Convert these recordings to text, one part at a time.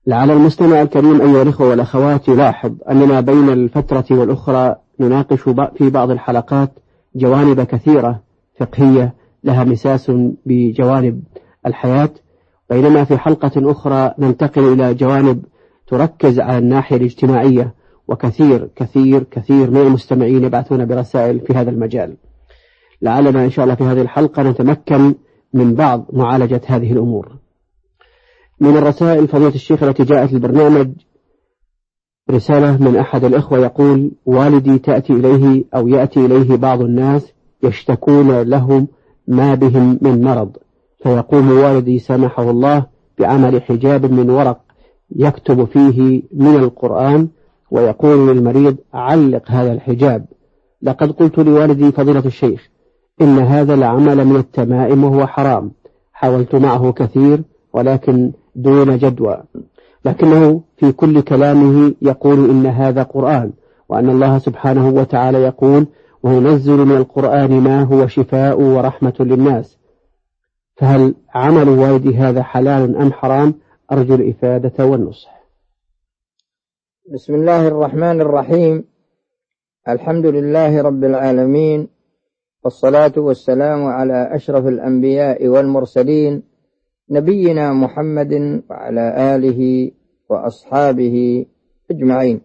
لعل المستمع الكريم أيها الإخوة والأخوات يلاحظ أننا بين الفترة والأخرى نناقش في بعض الحلقات جوانب كثيرة فقهية لها مساس بجوانب الحياة، بينما في حلقة أخرى ننتقل إلى جوانب تركز على الناحية الاجتماعية، وكثير كثير كثير من المستمعين يبعثون برسائل في هذا المجال. لعلنا إن شاء الله في هذه الحلقة نتمكن من بعض معالجة هذه الأمور. من الرسائل فضيلة الشيخ التي جاءت البرنامج رسالة من أحد الإخوة يقول: والدي تأتي إليه أو يأتي إليه بعض الناس يشتكون لهم ما بهم من مرض، فيقوم والدي سامحه الله بعمل حجاب من ورق يكتب فيه من القرآن، ويقول للمريض: علق هذا الحجاب. لقد قلت لوالدي فضيلة الشيخ إن هذا العمل من التمائم وهو حرام، حاولت معه كثير ولكن دون جدوى، لكنه في كل كلامه يقول إن هذا قرآن، وأن الله سبحانه وتعالى يقول: وننزل من القرآن ما هو شفاء ورحمة للناس. فهل عمل والدي هذا حلال أم حرام؟ أرجو الإفادة والنصح. بسم الله الرحمن الرحيم. الحمد لله رب العالمين، والصلاة والسلام على أشرف الأنبياء والمرسلين، نبينا محمد وعلى آله وأصحابه أجمعين.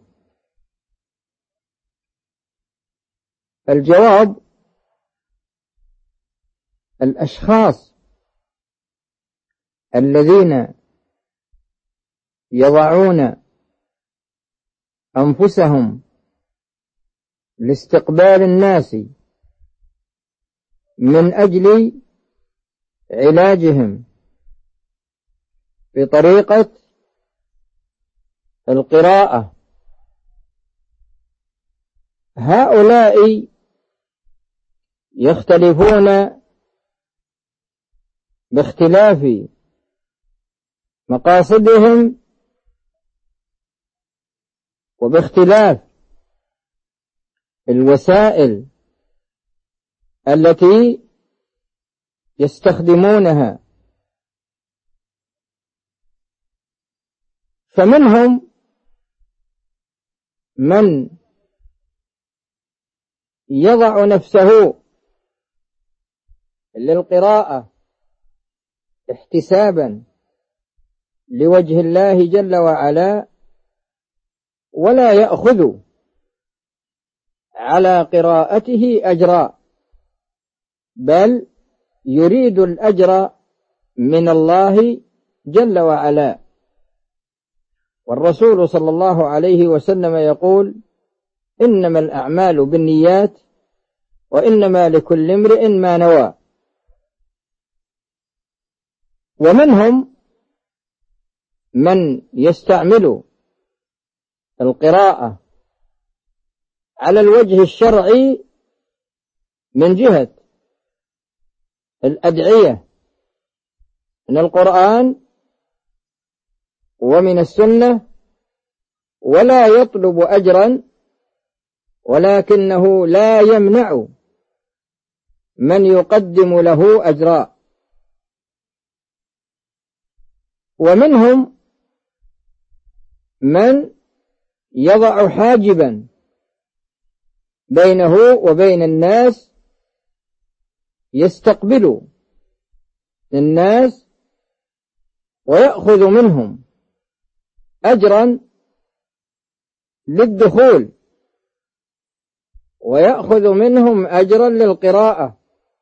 الجواب: الأشخاص الذين يضعون أنفسهم لاستقبال الناس من أجل علاجهم بطريقة القراءة، هؤلاء يختلفون باختلاف مقاصدهم وباختلاف الوسائل التي يستخدمونها. فمنهم من يضع نفسه للقراءة احتسابا لوجه الله جل وعلا، ولا يأخذ على قراءته أجرا، بل يريد الأجر من الله جل وعلا. والرسول صلى الله عليه وسلم يقول: إنما الأعمال بالنيات وإنما لكل امرئ ما نوى. ومنهم من يستعمل القراءة على الوجه الشرعي من جهة الأدعية من القرآن ومن السنة، ولا يطلب أجرا، ولكنه لا يمنع من يقدم له أجرا. ومنهم من يضع حاجبا بينه وبين الناس، يستقبل الناس ويأخذ منهم أجرا للدخول ويأخذ منهم أجرا للقراءة،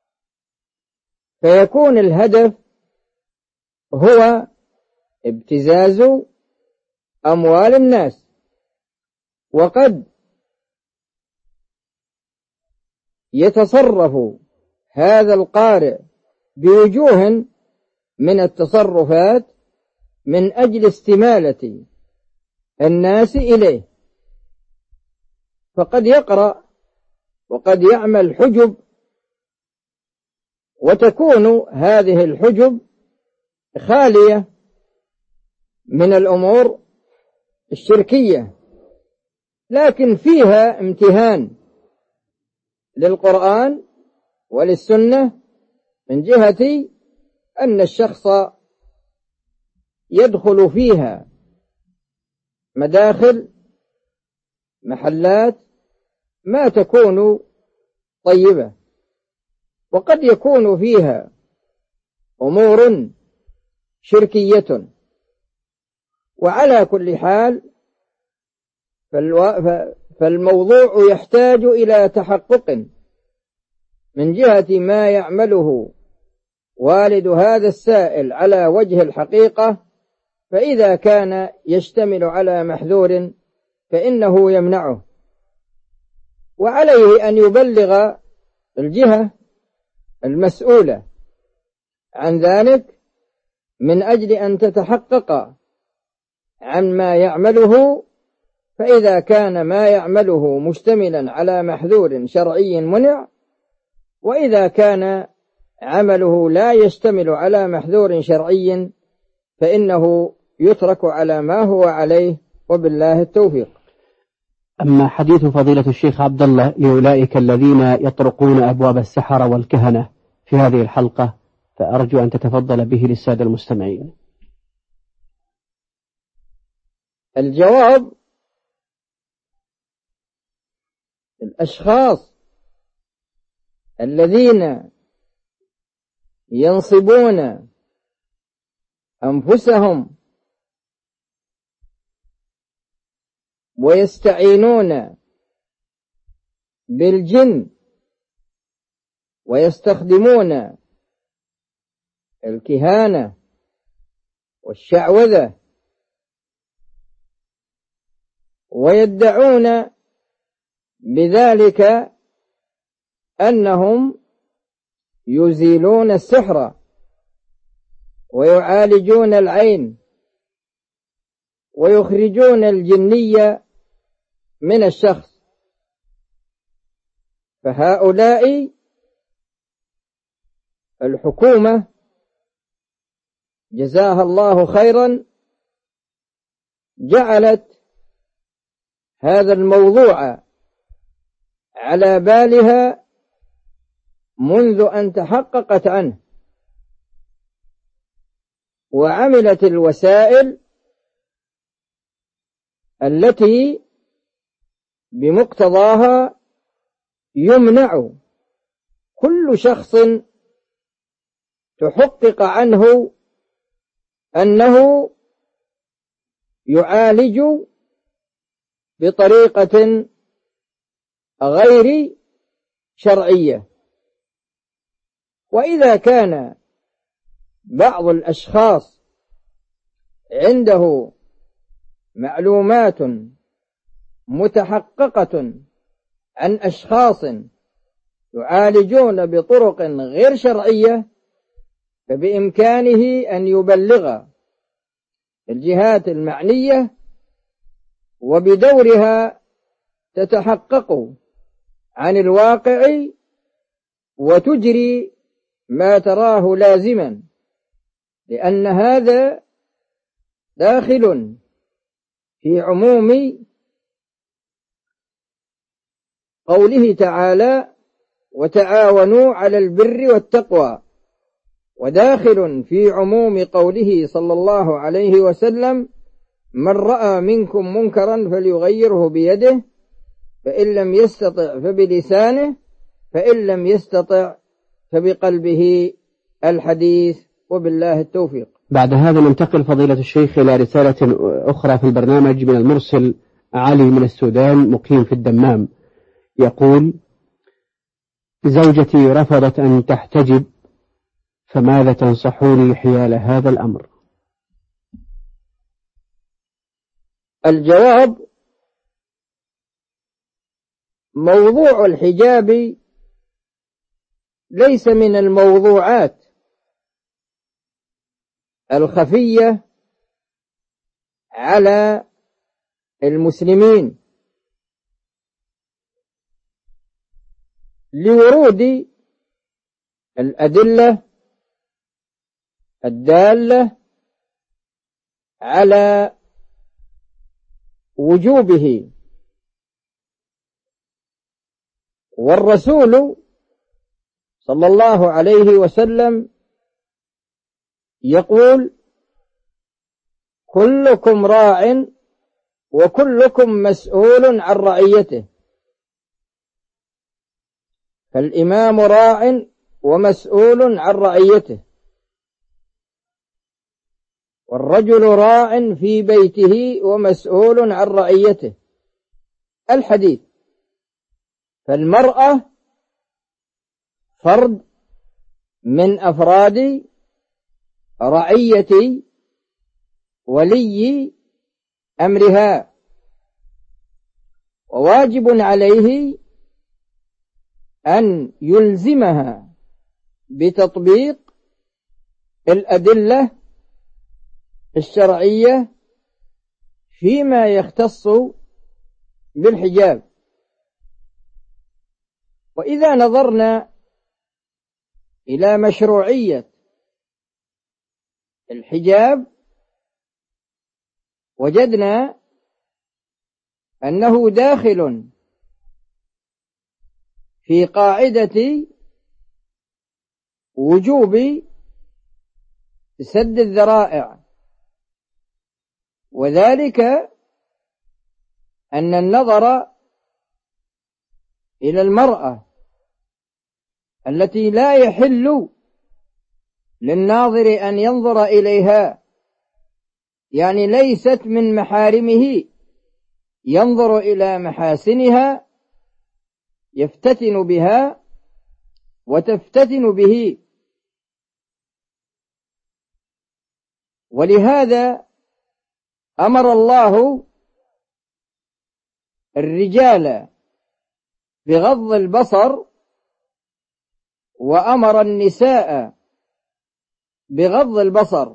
فيكون الهدف هو ابتزاز أموال الناس. وقد يتصرف هذا القارئ بوجوه من التصرفات من أجل استمالة الناس إليه، فقد يقرأ وقد يعمل حجب، وتكون هذه الحجب خالية من الأمور الشركية، لكن فيها امتهان للقرآن وللسنة من جهة أن الشخص يدخل فيها مداخل محلات ما تكون طيبة، وقد يكون فيها أمور شركية. وعلى كل حال فالموضوع يحتاج إلى تحقق من جهة ما يعمله والد هذا السائل على وجه الحقيقة، فإذا كان يشتمل على محذور فإنه يمنعه، وعليه أن يبلغ الجهة المسؤولة عن ذلك من أجل أن تتحقق عن ما يعمله. فإذا كان ما يعمله مشتملا على محذور شرعي منع، وإذا كان عمله لا يشتمل على محذور شرعي فإنه يترك على ما هو عليه، وبالله التوفيق. أما حديث فضيلة الشيخ عبد الله لأولئك الذين يطرقون أبواب السحرة والكهنة في هذه الحلقة، فأرجو أن تتفضل به للسادة المستمعين. الجواب: الأشخاص الذين ينصبون أنفسهم ويستعينون بالجن ويستخدمون الكهانة والشعوذة ويدعون بذلك أنهم يزيلون السحر ويعالجون العين ويخرجون الجنية من الشخص، فهؤلاء الحكومة جزاها الله خيرا جعلت هذا الموضوع على بالها منذ أن تحققت عنه، وعملت الوسائل التي بمقتضاها يمنع كل شخص تحقق عنه أنه يعالج بطريقة غير شرعية. وإذا كان بعض الأشخاص عنده معلومات متحققة عن أشخاص يعالجون بطرق غير شرعية، فبإمكانه أن يبلغ الجهات المعنية، وبدورها تتحقق عن الواقع وتجري ما تراه لازما، لأن هذا داخل في عموم قوله تعالى: وتعاونوا على البر والتقوى، وداخل في عموم قوله صلى الله عليه وسلم: من رأى منكم منكرا فليغيره بيده، فإن لم يستطع فبلسانه، فإن لم يستطع فبقلبه، الحديث، وبالله التوفيق. بعد هذا ننتقل فضيلة الشيخ إلى رسالة أخرى في البرنامج من المرسل علي من السودان مقيم في الدمام، يقول: زوجتي رفضت أن تحتجب، فماذا تنصحوني حيال هذا الأمر؟ الجواب: موضوع الحجاب ليس من الموضوعات الخفية على المسلمين، لورود الأدلة الدالة على وجوبه. والرسول صلى الله عليه وسلم يقول: كلكم راع وكلكم مسؤول عن رعيته. فالإمام راع ومسؤول عن رعيته، والرجل راع في بيته ومسؤول عن رعيته. الحديث. فالمرأة فرد من أفراد رعية ولي أمرها، وواجب عليه أن يلزمها بتطبيق الأدلة الشرعية فيما يختص بالحجاب. وإذا نظرنا إلى مشروعية الحجاب وجدنا أنه داخل في قاعدة وجوب سد الذرائع، وذلك أن النظر إلى المرأة التي لا يحل للناظر أن ينظر إليها، يعني ليست من محارمه، ينظر إلى محاسنها يفتتن بها وتفتتن به. ولهذا أمر الله الرجال بغض البصر وأمر النساء بغض البصر.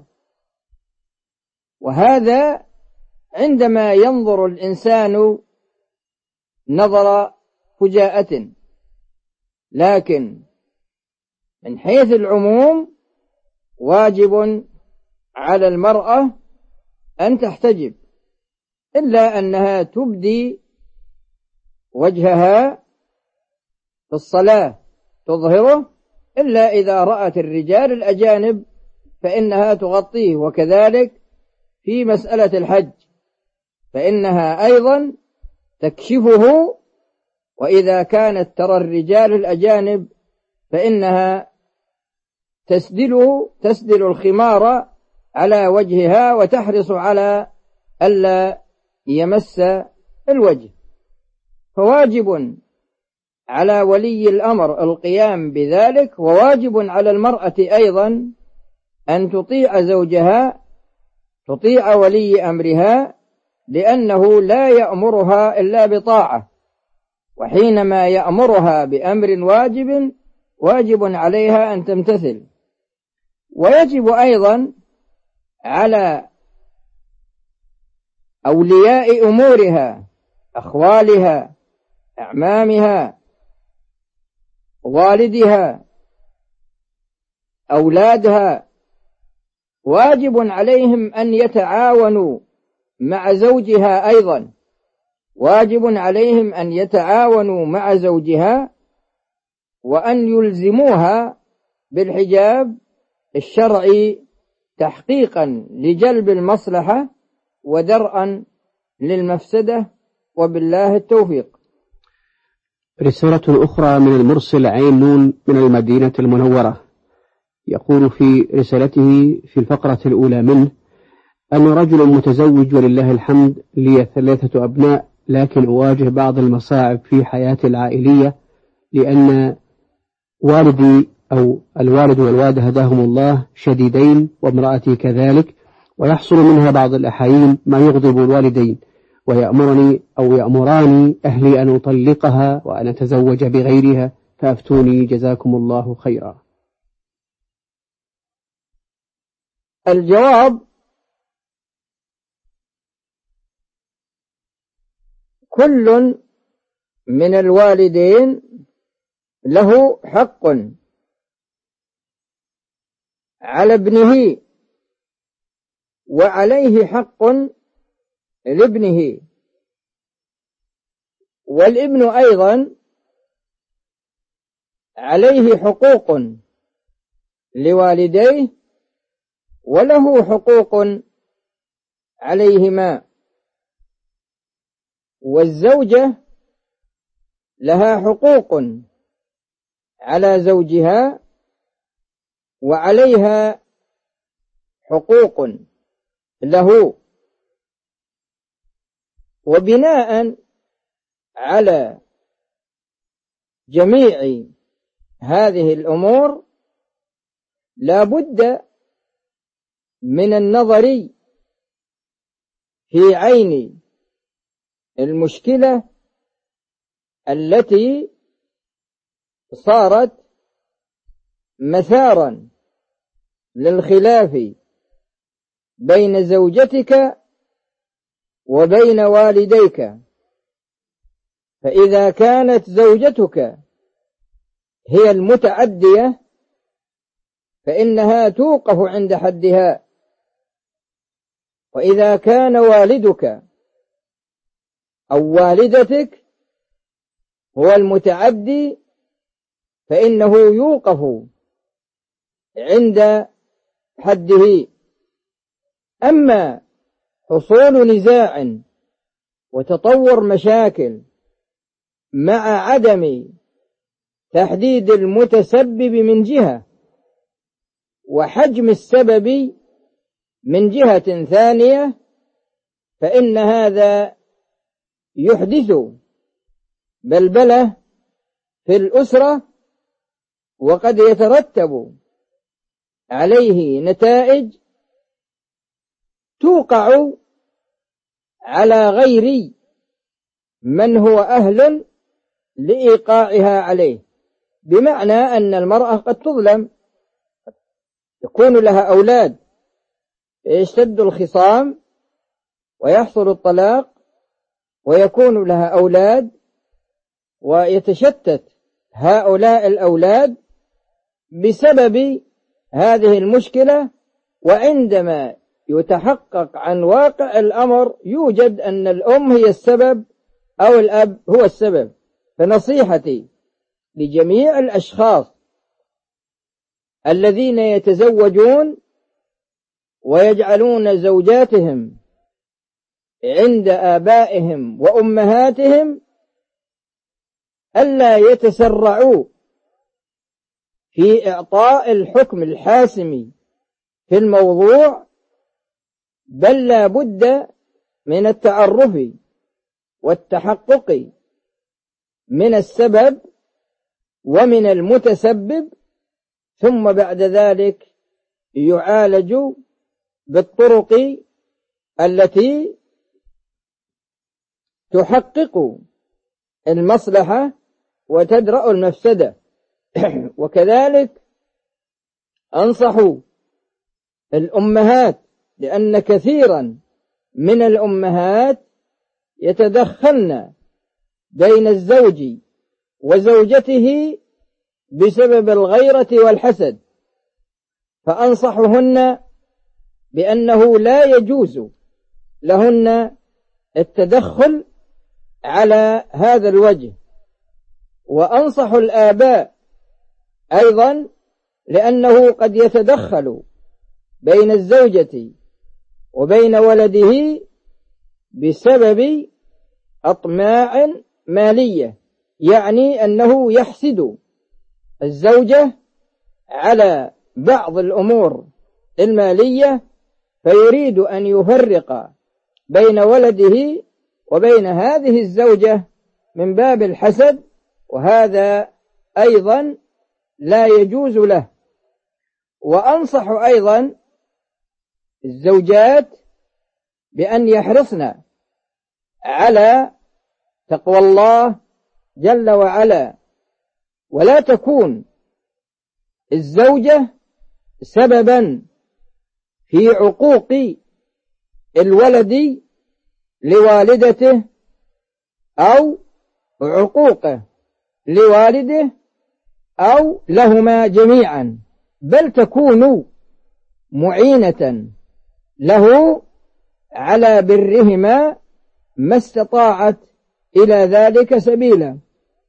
وهذا عندما ينظر الإنسان نظر فجاءة، لكن من حيث العموم واجب على المرأة أن تحتجب، إلا أنها تبدي وجهها في الصلاة تظهره، إلا إذا رأت الرجال الأجانب فإنها تغطيه. وكذلك في مسألة الحج فإنها أيضا تكشفه، وإذا كانت ترى الرجال الأجانب فإنها تسدل الخمار على وجهها وتحرص على ألا يمس الوجه. فواجب على ولي الأمر القيام بذلك، وواجب على المرأة أيضا أن تطيع زوجها، تطيع ولي أمرها، لأنه لا يأمرها إلا بطاعة، وحينما يأمرها بأمر واجب عليها أن تمتثل. ويجب أيضا على أولياء أمورها، أخوالها، أعمامها، والدها، أولادها، واجب عليهم أن يتعاونوا مع زوجها، أيضا واجب عليهم أن يتعاونوا مع زوجها، وأن يلزموها بالحجاب الشرعي تحقيقا لجلب المصلحة ودرءا للمفسدة، وبالله التوفيق. رسالة أخرى من المرسل عين نون من المدينة المنورة، يقول في رسالته في الفقرة الأولى منه: أنا رجل متزوج ولله الحمد، لي 3 أبناء، لكن أواجه بعض المصاعب في حياتي العائلية، لأن والدي أو الوالد والوالدة هداهم الله شديدين، وامرأتي كذلك، ويحصل منها بعض الأحايين ما يغضب الوالدين، ويأمرني أو يأمراني أهلي أن أطلقها وأن أتزوج بغيرها، فأفتوني جزاكم الله خيرا. الجواب: كل من الوالدين له حق على ابنه، وعليه حق لابنه، والابن أيضا عليه حقوق لوالديه وله حقوق عليهما. والزوجة لها حقوق على زوجها وعليها حقوق له، وبناء على جميع هذه الأمور لا بد من النظر في عين المشكلة التي صارت مثارا للخلاف بين زوجتك وبين والديك. فإذا كانت زوجتك هي المتعدية فإنها توقف عند حدها، وإذا كان والدك أو والدتك هو المتعدي فإنه يوقف عند حده. أما حصول نزاع وتطور مشاكل مع عدم تحديد المتسبب من جهة وحجم السبب من جهة ثانية، فإن هذا يحدث بلبلة في الأسرة، وقد يترتب عليه نتائج توقع على غير من هو أهل لإيقاعها عليه. بمعنى أن المرأة قد تظلم، يكون لها أولاد يشتد الخصام ويحصل الطلاق، ويكون لها أولاد ويتشتت هؤلاء الأولاد بسبب هذه المشكلة. وعندما يتحقق عن واقع الأمر يوجد أن الأم هي السبب أو الأب هو السبب. فنصيحتي لجميع الأشخاص الذين يتزوجون ويجعلون زوجاتهم عند آبائهم وأمهاتهم ألا يتسرعوا في إعطاء الحكم الحاسم في الموضوع، بل لا بد من التعرف والتحقق من السبب ومن المتسبب، ثم بعد ذلك يعالج بالطرق التي تحقق المصلحة وتدرأ المفسدة. وكذلك أنصح الأمهات، لأن كثيرا من الأمهات يتدخلن بين الزوج وزوجته بسبب الغيرة والحسد، فأنصحهن بأنه لا يجوز لهن التدخل على هذا الوجه. وأنصح الآباء أيضا، لأنه قد يتدخل بين الزوجة وبين ولده بسبب أطماع مالية، يعني أنه يحسد الزوجة على بعض الأمور المالية فيريد أن يفرق بين ولده وبين هذه الزوجة من باب الحسد، وهذا أيضا لا يجوز له. وأنصح أيضا الزوجات بأن يحرصن على تقوى الله جل وعلا، ولا تكون الزوجة سببا في عقوق الولد لوالدته أو عقوقه لوالده أو لهما جميعا، بل تكون معينة له على برهما ما استطاعت إلى ذلك سبيلا.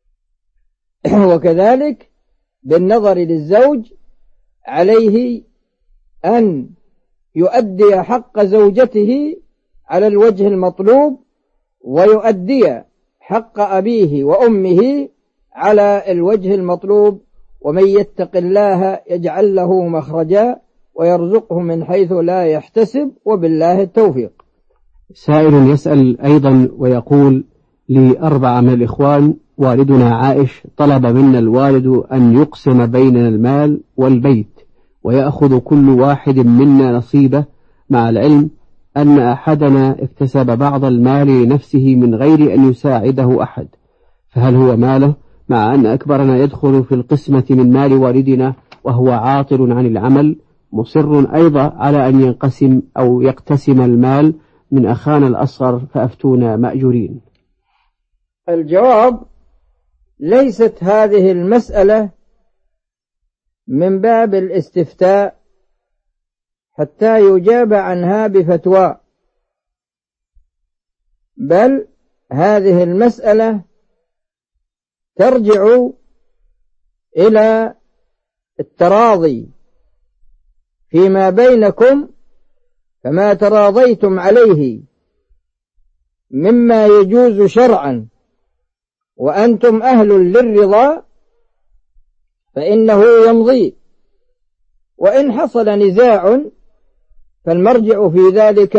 وكذلك بالنظر للزوج عليه أن يؤدي حق زوجته على الوجه المطلوب، ويؤدي حق أبيه وأمه على الوجه المطلوب. ومن يتق الله يجعل له مخرجا ويرزقه من حيث لا يحتسب وبالله التوفيق. سائل يسأل أيضا ويقول: لي 4 من الإخوان، والدنا عائش طلب منا الوالد أن يقسم بيننا المال والبيت ويأخذ كل واحد منا نصيبه، مع العلم أن أحدنا اكتسب بعض المال لنفسه من غير أن يساعده أحد، فهل هو ماله؟ مع أن أكبرنا يدخل في القسمة من مال والدنا وهو عاطل عن العمل، مصر أيضا على أن ينقسم أو يقتسم المال من أخانا الأصغر، فأفتونا مأجورين. الجواب: ليست هذه المسألة من باب الاستفتاء حتى يجاب عنها بفتوى، بل هذه المسألة ترجع إلى التراضي فيما بينكم، فما تراضيتم عليه مما يجوز شرعا وأنتم أهل للرضا فإنه يمضي، وإن حصل نزاع فالمرجع في ذلك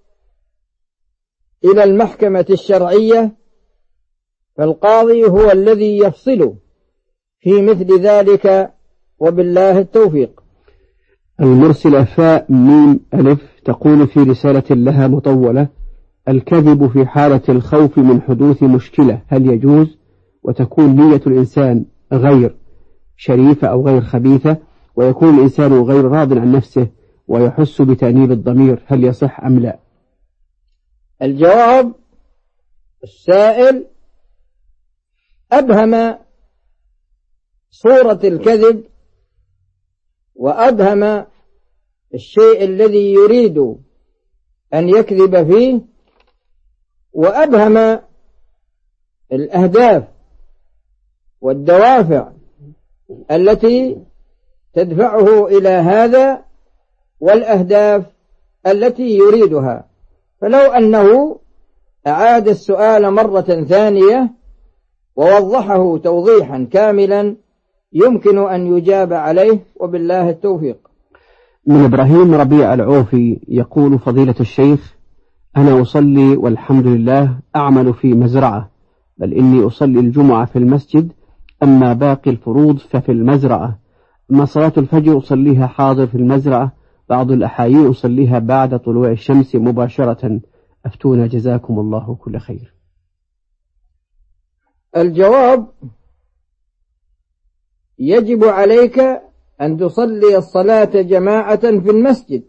إلى المحكمة الشرعية، فالقاضي هو الذي يفصل في مثل ذلك وبالله التوفيق. المرسلة فاء ميم ألف تقول في رسالة لها مطولة: الكذب في حالة الخوف من حدوث مشكلة هل يجوز؟ وتكون نية الإنسان غير شريفة أو غير خبيثة، ويكون الإنسان غير راض عن نفسه ويحس بتأنيب الضمير، هل يصح أم لا؟ الجواب: السائل أبهم صورة الكذب وأبهم الشيء الذي يريد أن يكذب فيه، وأبهم الأهداف والدوافع التي تدفعه إلى هذا والأهداف التي يريدها. فلو أنه أعاد السؤال مرة ثانية ووضحه توضيحا كاملا يمكن أن يجاب عليه وبالله التوفيق. من إبراهيم ربيع العوفي يقول: فضيلة الشيخ، أنا أصلي والحمد لله أعمل في مزرعة، بل إني أصلي الجمعة في المسجد، أما باقي الفروض ففي المزرعة. أما صلاة الفجر أصليها حاضر في المزرعة، بعض الأحايين أصليها بعد طلوع الشمس مباشرة، أفتونا جزاكم الله كل خير. الجواب: يجب عليك أن تصلي الصلاة جماعة في المسجد،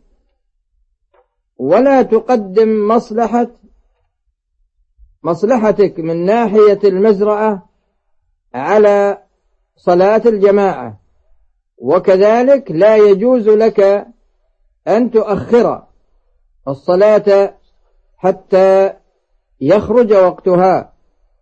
ولا تقدم مصلحتك من ناحية المزرعة على صلاة الجماعة، وكذلك لا يجوز لك أن تؤخر الصلاة حتى يخرج وقتها،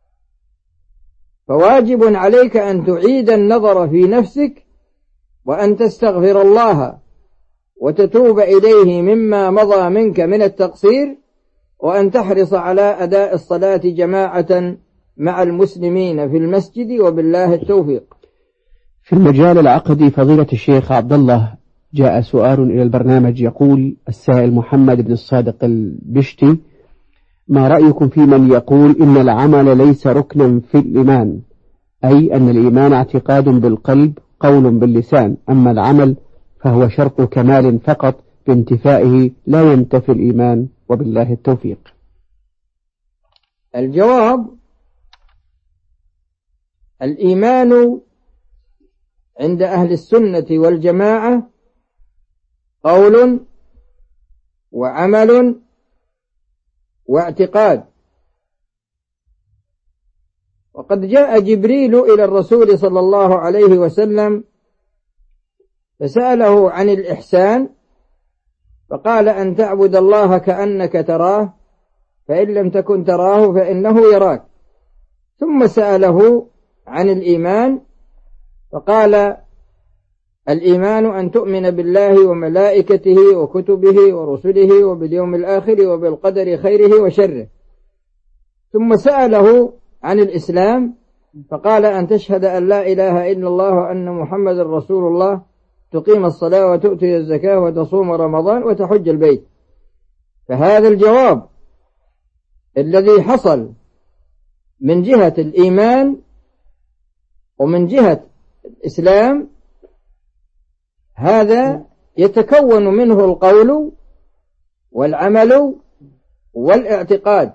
فواجب عليك أن تعيد النظر في نفسك وأن تستغفر الله وتتوب إليه مما مضى منك من التقصير، وأن تحرص على أداء الصلاة جماعة مع المسلمين في المسجد وبالله التوفيق. في المجال العقدي فضيلة الشيخ عبد الله، جاء سؤال إلى البرنامج يقول السائل محمد بن الصادق البشتي: ما رأيكم في من يقول إن العمل ليس ركنا في الإيمان، أي أن الإيمان اعتقاد بالقلب قول باللسان، أما العمل فهو شرط كمال فقط بانتفائه لا ينتفي الإيمان وبالله التوفيق. الجواب: الإيمان عند أهل السنة والجماعة قول وعمل واعتقاد. وقد جاء جبريل إلى الرسول صلى الله عليه وسلم فسأله عن الإحسان، فقال: أن تعبد الله كأنك تراه، فإن لم تكن تراه فإنه يراك. ثم سأله عن الإيمان فقال: الإيمان أن تؤمن بالله وملائكته وكتبه ورسله وباليوم الآخر وبالقدر خيره وشره. ثم سأله عن الإسلام فقال أن تشهد أن لا إله إلا الله وأن محمد رسول الله، تقيم الصلاة وتؤتي الزكاة وتصوم رمضان وتحج البيت. فهذا الجواب الذي حصل من جهة الإيمان ومن جهة الإسلام، هذا يتكون منه القول والعمل والاعتقاد.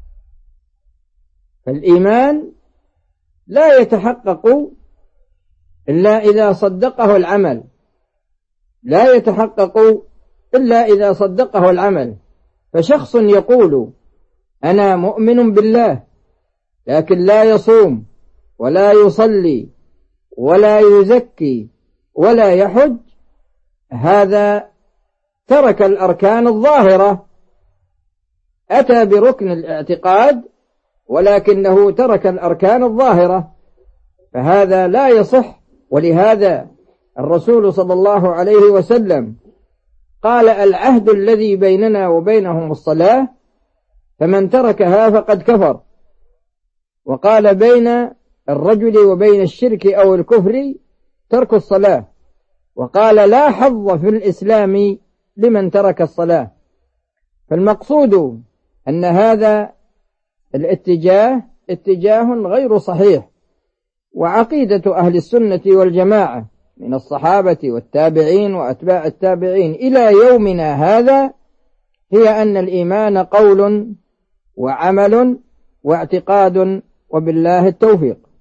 فالإيمان لا يتحقق إلا إذا صدقه العمل، لا يتحقق إلا إذا صدقه العمل. فشخص يقول أنا مؤمن بالله لكن لا يصوم ولا يصلي ولا يزكي ولا يحج، هذا ترك الأركان الظاهرة، أتى بركن الاعتقاد ولكنه ترك الأركان الظاهرة، فهذا لا يصح. ولهذا الرسول صلى الله عليه وسلم قال العهد الذي بيننا وبينهم الصلاة، فمن تركها فقد كفر. وقال بين الرجل وبين الشرك أو الكفر ترك الصلاة، وقال لا حظ في الإسلام لمن ترك الصلاة. فالمقصود أن هذا الاتجاه اتجاه غير صحيح، وعقيدة أهل السنة والجماعة من الصحابة والتابعين وأتباع التابعين إلى يومنا هذا هي أن الإيمان قول وعمل واعتقاد، وبالله التوفيق.